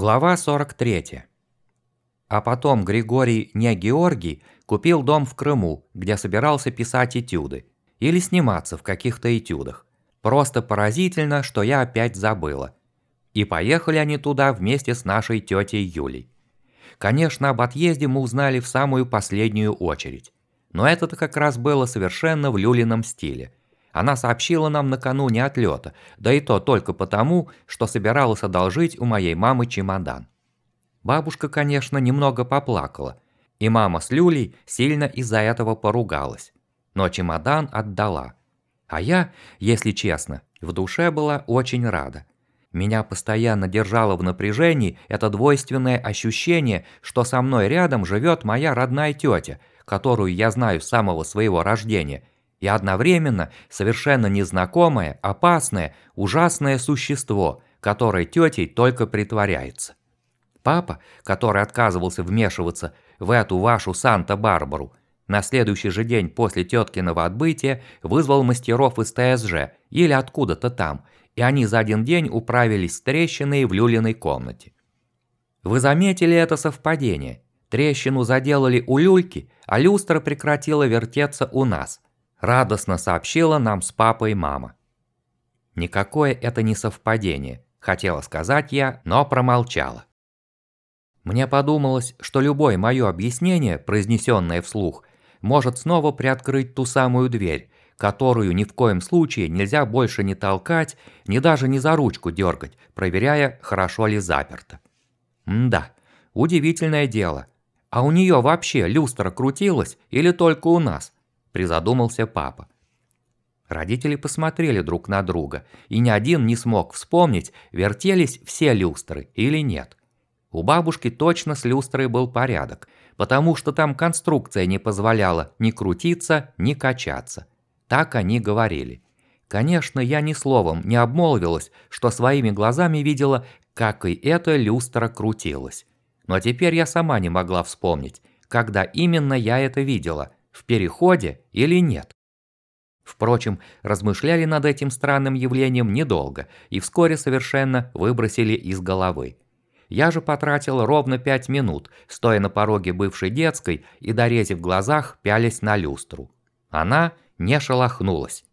Глава 43. А потом Григорий не Георгий купил дом в Крыму, где собирался писать этюды. Или сниматься в каких-то этюдах. Просто поразительно, что я опять забыла. И поехали они туда вместе с нашей тетей Юлей. Конечно, об отъезде мы узнали в самую последнюю очередь. Но это-то как раз было совершенно в Люлином стиле. Она сообщила нам накануне отлета, да и то только потому, что собиралась одолжить у моей мамы чемодан. Бабушка, конечно, немного поплакала, и мама с Люлей сильно из-за этого поругалась. Но чемодан отдала. А я, если честно, в душе была очень рада. Меня постоянно держало в напряжении это двойственное ощущение, что со мной рядом живет моя родная тетя, которую я знаю с самого своего рождения, и одновременно совершенно незнакомое, опасное, ужасное существо, которое тетей только притворяется. Папа, который отказывался вмешиваться в эту вашу Санта-Барбару, на следующий же день после теткиного отбытия вызвал мастеров из ТСЖ или откуда-то там, и они за один день управились с трещиной в Люлиной комнате. Вы заметили это совпадение? Трещину заделали у люльки, а люстра прекратила вертеться у нас. Радостно сообщила нам с папой мама. Никакое это не совпадение, хотела сказать я, но промолчала. Мне подумалось, что любое мое объяснение, произнесенное вслух, может снова приоткрыть ту самую дверь, которую ни в коем случае нельзя больше не толкать, ни даже не за ручку дергать, проверяя, хорошо ли заперто. Да, удивительное дело. А у нее вообще люстра крутилась или только у нас? Призадумался папа. Родители посмотрели друг на друга, и ни один не смог вспомнить, вертелись все люстры или нет. У бабушки точно с люстрой был порядок, потому что там конструкция не позволяла ни крутиться, ни качаться. Так они говорили. Конечно, я ни словом не обмолвилась, что своими глазами видела, как и эта люстра крутилась. Но теперь я сама не могла вспомнить, когда именно я это видела, в переходе или нет. Впрочем, размышляли над этим странным явлением недолго и вскоре совершенно выбросили из головы. Я же потратил ровно 5 минут, стоя на пороге бывшей детской и, дорезив в глазах, пялясь на люстру. Она не шелохнулась.